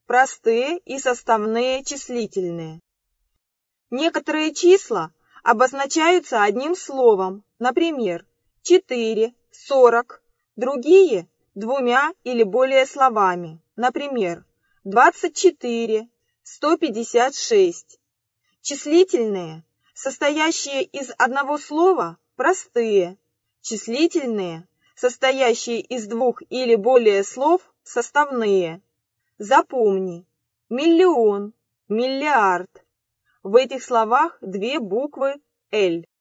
простые и составные числительные. Некоторые числа обозначаются одним словом, например, 4, 40, другие – двумя или более словами, например, 24, 156. Числительные, состоящие из одного слова, простые. Числительные, состоящие из двух или более слов, составные. Запомни: миллион, миллиард. В этих словах две буквы «Л».